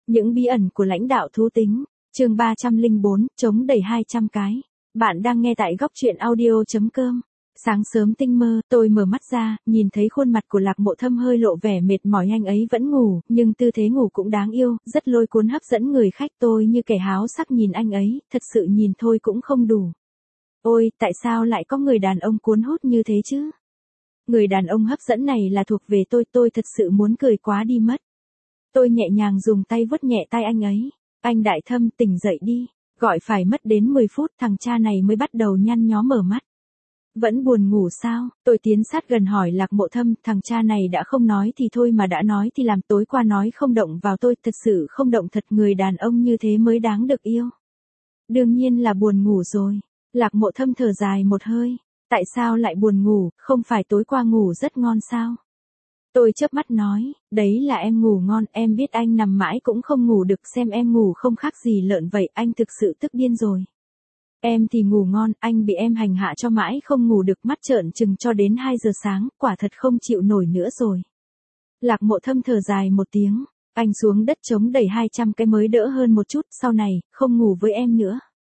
Những bí ẩn của lãnh đạo thú tính, chương 304, chống đẩy 200 cái. Bạn đang nghe tại góc truyện audio.com. Sáng sớm tinh mơ, tôi mở mắt ra, nhìn thấy khuôn mặt của Lạc Mộ Thâm hơi lộ vẻ mệt mỏi, anh ấy vẫn ngủ, nhưng tư thế ngủ cũng đáng yêu, rất lôi cuốn hấp dẫn người khách. Tôi như kẻ háo sắc nhìn anh ấy, thật sự nhìn thôi cũng không đủ. Ôi, tại sao lại có người đàn ông cuốn hút như thế chứ? Người đàn ông hấp dẫn này là thuộc về tôi thật sự muốn cười quá đi mất. Tôi nhẹ nhàng dùng tay vuốt nhẹ tay anh ấy. Anh Đại Thâm, tỉnh dậy đi. Gọi phải mất đến 10 phút thằng cha này mới bắt đầu nhăn nhó mở mắt. Vẫn buồn ngủ sao? Tôi tiến sát gần hỏi Lạc Mộ Thâm, thằng cha này đã không nói thì thôi mà đã nói thì làm, tối qua nói không động vào tôi, thật sự không động thật, người đàn ông như thế mới đáng được yêu. Đương nhiên là buồn ngủ rồi. Lạc Mộ Thâm thở dài một hơi. Tại sao lại buồn ngủ, không phải tối qua ngủ rất ngon sao? Tôi chớp mắt nói, đấy là em ngủ ngon, em biết anh nằm mãi cũng không ngủ được, xem em ngủ không khác gì lợn vậy, anh thực sự tức điên rồi. Em thì ngủ ngon, anh bị em hành hạ cho mãi không ngủ được, mắt trợn trừng cho đến 2 giờ sáng, quả thật không chịu nổi nữa rồi. Lạc Mộ Thâm thở dài một tiếng, anh xuống đất chống đẩy 200 cái mới đỡ hơn một chút, sau này, không ngủ với em nữa.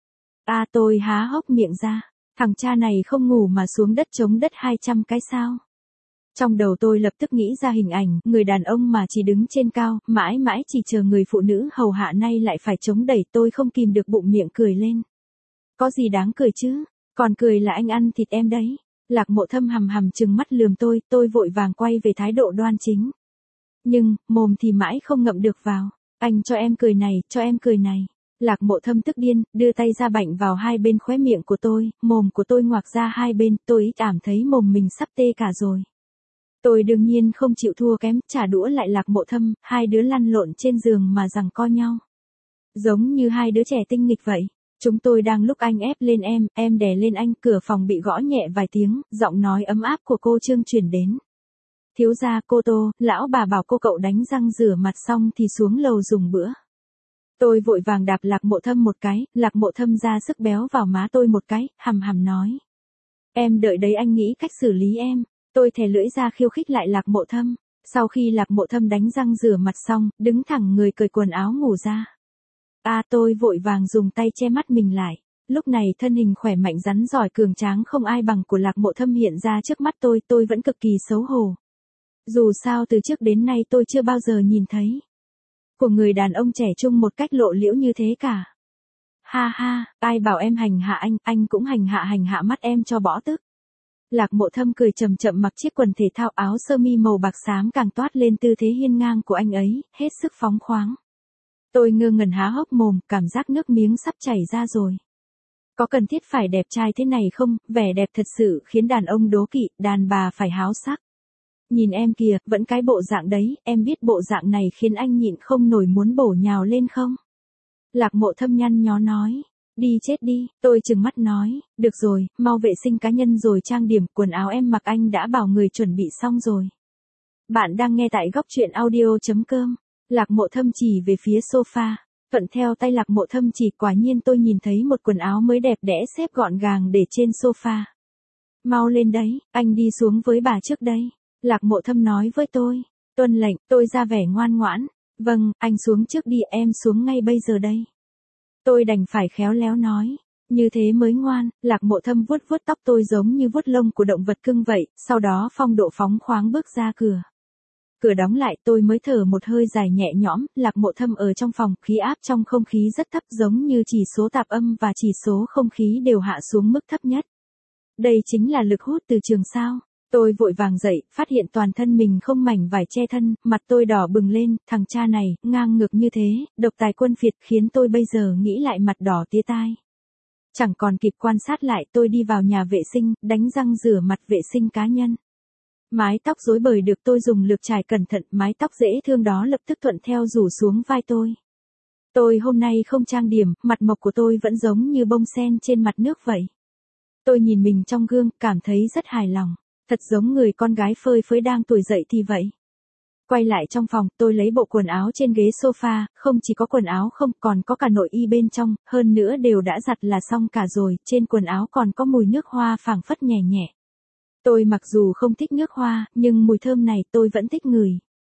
Tôi há hốc miệng ra, thằng cha này không ngủ mà xuống đất chống đất 200 cái sao? Trong đầu tôi lập tức nghĩ ra hình ảnh, người đàn ông mà chỉ đứng trên cao, mãi mãi chỉ chờ người phụ nữ hầu hạ, nay lại phải chống đẩy. Tôi không kìm được bụng miệng cười lên. Có gì đáng cười chứ, còn cười là anh ăn thịt em đấy. Lạc Mộ Thâm hằm hằm trừng mắt lườm tôi vội vàng quay về thái độ đoan chính. Nhưng, mồm thì mãi không ngậm được vào. Anh cho em cười này, cho em cười này. Lạc Mộ Thâm tức điên, đưa tay ra bạnh vào hai bên khóe miệng của tôi, mồm của tôi ngoạc ra hai bên, tôi cảm thấy mồm mình sắp tê cả rồi. Tôi đương nhiên không chịu thua kém, trả đũa lại Lạc Mộ Thâm, hai đứa lăn lộn trên giường mà giằng co nhau. Giống như hai đứa trẻ tinh nghịch vậy. Chúng tôi đang lúc anh ép lên em đè lên anh, cửa phòng bị gõ nhẹ vài tiếng, giọng nói ấm áp của cô Trương truyền đến. Thiếu gia, cô Tô, lão bà bảo cô cậu đánh răng rửa mặt xong thì xuống lầu dùng bữa. Tôi vội vàng đạp Lạc Mộ Thâm một cái, Lạc Mộ Thâm ra sức béo vào má tôi một cái, hằm hằm nói. Em đợi đấy, anh nghĩ cách xử lý em. Tôi thè lưỡi ra khiêu khích lại Lạc Mộ Thâm. Sau khi Lạc Mộ Thâm đánh răng rửa mặt xong, đứng thẳng người cởi quần áo ngủ ra. Tôi vội vàng dùng tay che mắt mình lại. Lúc này thân hình khỏe mạnh rắn giỏi cường tráng không ai bằng của Lạc Mộ Thâm hiện ra trước mắt tôi vẫn cực kỳ xấu hổ. Dù sao từ trước đến nay tôi chưa bao giờ nhìn thấy của người đàn ông trẻ trung một cách lộ liễu như thế cả. Ha ha, ai bảo em hành hạ anh cũng hành hạ mắt em cho bỏ tức. Lạc Mộ Thâm cười chậm chậm mặc chiếc quần thể thao áo sơ mi màu bạc xám càng toát lên tư thế hiên ngang của anh ấy, hết sức phóng khoáng. Tôi ngơ ngẩn há hốc mồm, cảm giác nước miếng sắp chảy ra rồi. Có cần thiết phải đẹp trai thế này không, vẻ đẹp thật sự khiến đàn ông đố kỵ, đàn bà phải háo sắc. Nhìn em kìa, vẫn cái bộ dạng đấy, em biết bộ dạng này khiến anh nhịn không nổi muốn bổ nhào lên không? Lạc Mộ Thâm nhăn nhó nói. Đi chết đi, tôi trừng mắt nói, được rồi, mau vệ sinh cá nhân rồi trang điểm, quần áo em mặc anh đã bảo người chuẩn bị xong rồi. Bạn đang nghe tại góc truyện audio.com. Lạc Mộ Thâm chỉ về phía sofa, thuận theo tay Lạc Mộ Thâm chỉ, quả nhiên tôi nhìn thấy một quần áo mới đẹp đẽ xếp gọn gàng để trên sofa. Mau lên đấy, anh đi xuống với bà trước đây. Lạc Mộ Thâm nói với tôi. Tuân lệnh, tôi ra vẻ ngoan ngoãn. Vâng, anh xuống trước đi, em xuống ngay bây giờ đây. Tôi đành phải khéo léo nói. Như thế mới ngoan. Lạc Mộ Thâm vuốt vuốt tóc tôi giống như vuốt lông của động vật cưng vậy, sau đó phong độ phóng khoáng bước ra cửa. Cửa đóng lại tôi mới thở một hơi dài nhẹ nhõm. Lạc Mộ Thâm ở trong phòng, khí áp trong không khí rất thấp, giống như chỉ số tạp âm và chỉ số không khí đều hạ xuống mức thấp nhất. Đây chính là lực hút từ trường sao. Tôi vội vàng dậy, phát hiện toàn thân mình không mảnh vải che thân, mặt tôi đỏ bừng lên, thằng cha này, ngang ngược như thế, độc tài quân phiệt, khiến tôi bây giờ nghĩ lại mặt đỏ tía tai. Chẳng còn kịp quan sát lại, tôi đi vào nhà vệ sinh, đánh răng rửa mặt, vệ sinh cá nhân. Mái tóc rối bời được tôi dùng lược chải cẩn thận, mái tóc dễ thương đó lập tức thuận theo rủ xuống vai tôi. Tôi hôm nay không trang điểm, mặt mộc của tôi vẫn giống như bông sen trên mặt nước vậy. Tôi nhìn mình trong gương, cảm thấy rất hài lòng. Thật giống người con gái phơi phới đang tuổi dậy thì vậy. Quay lại trong phòng, tôi lấy bộ quần áo trên ghế sofa, không chỉ có quần áo không, còn có cả nội y bên trong, hơn nữa đều đã giặt là xong cả rồi, trên quần áo còn có mùi nước hoa phảng phất nhẹ nhẹ. Tôi mặc dù không thích nước hoa, nhưng mùi thơm này tôi vẫn thích ngửi.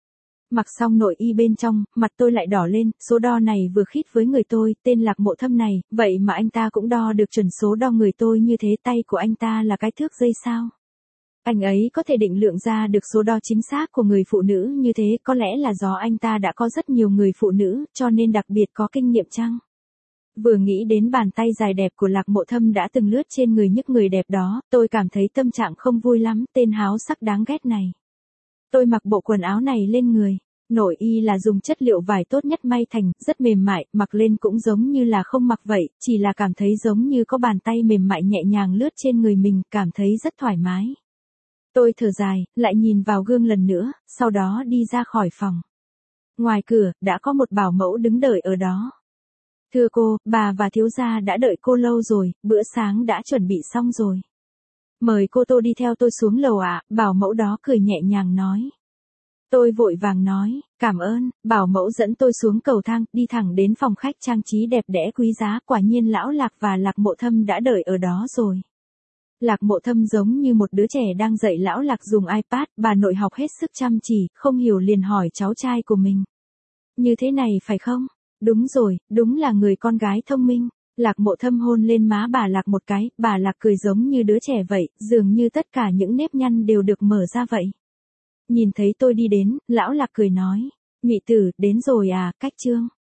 Mặc xong nội y bên trong, mặt tôi lại đỏ lên, số đo này vừa khít với người tôi, tên Lạc Mộ Thâm này, vậy mà anh ta cũng đo được chuẩn số đo người tôi như thế, tay của anh ta là cái thước dây sao? Anh ấy có thể định lượng ra được số đo chính xác của người phụ nữ như thế, có lẽ là do anh ta đã có rất nhiều người phụ nữ, cho nên đặc biệt có kinh nghiệm chăng? Vừa nghĩ đến bàn tay dài đẹp của Lạc Mộ Thâm đã từng lướt trên người những người đẹp đó, tôi cảm thấy tâm trạng không vui lắm, tên háo sắc đáng ghét này. Tôi mặc bộ quần áo này lên người. Nội y là dùng chất liệu vải tốt nhất may thành, rất mềm mại, mặc lên cũng giống như là không mặc vậy, chỉ là cảm thấy giống như có bàn tay mềm mại nhẹ nhàng lướt trên người mình, cảm thấy rất thoải mái. Tôi thở dài, lại nhìn vào gương lần nữa, sau đó đi ra khỏi phòng. Ngoài cửa, đã có một bảo mẫu đứng đợi ở đó. Thưa cô, bà và thiếu gia đã đợi cô lâu rồi, bữa sáng đã chuẩn bị xong rồi. Mời cô Tô đi theo tôi xuống lầu ạ, bảo mẫu đó cười nhẹ nhàng nói. Tôi vội vàng nói, cảm ơn, bảo mẫu dẫn tôi xuống cầu thang, đi thẳng đến phòng khách trang trí đẹp đẽ quý giá, quả nhiên lão Lạc và Lạc Mộ Thâm đã đợi ở đó rồi. Lạc Mộ Thâm giống như một đứa trẻ đang dạy lão Lạc dùng iPad, bà nội học hết sức chăm chỉ, không hiểu liền hỏi cháu trai của mình. Như thế này phải không? Đúng rồi, đúng là người con gái thông minh. Lạc Mộ Thâm hôn lên má bà Lạc một cái, bà Lạc cười giống như đứa trẻ vậy, dường như tất cả những nếp nhăn đều được mở ra vậy. Nhìn thấy tôi đi đến, lão Lạc cười nói, Mị tử, đến rồi à, cách chương.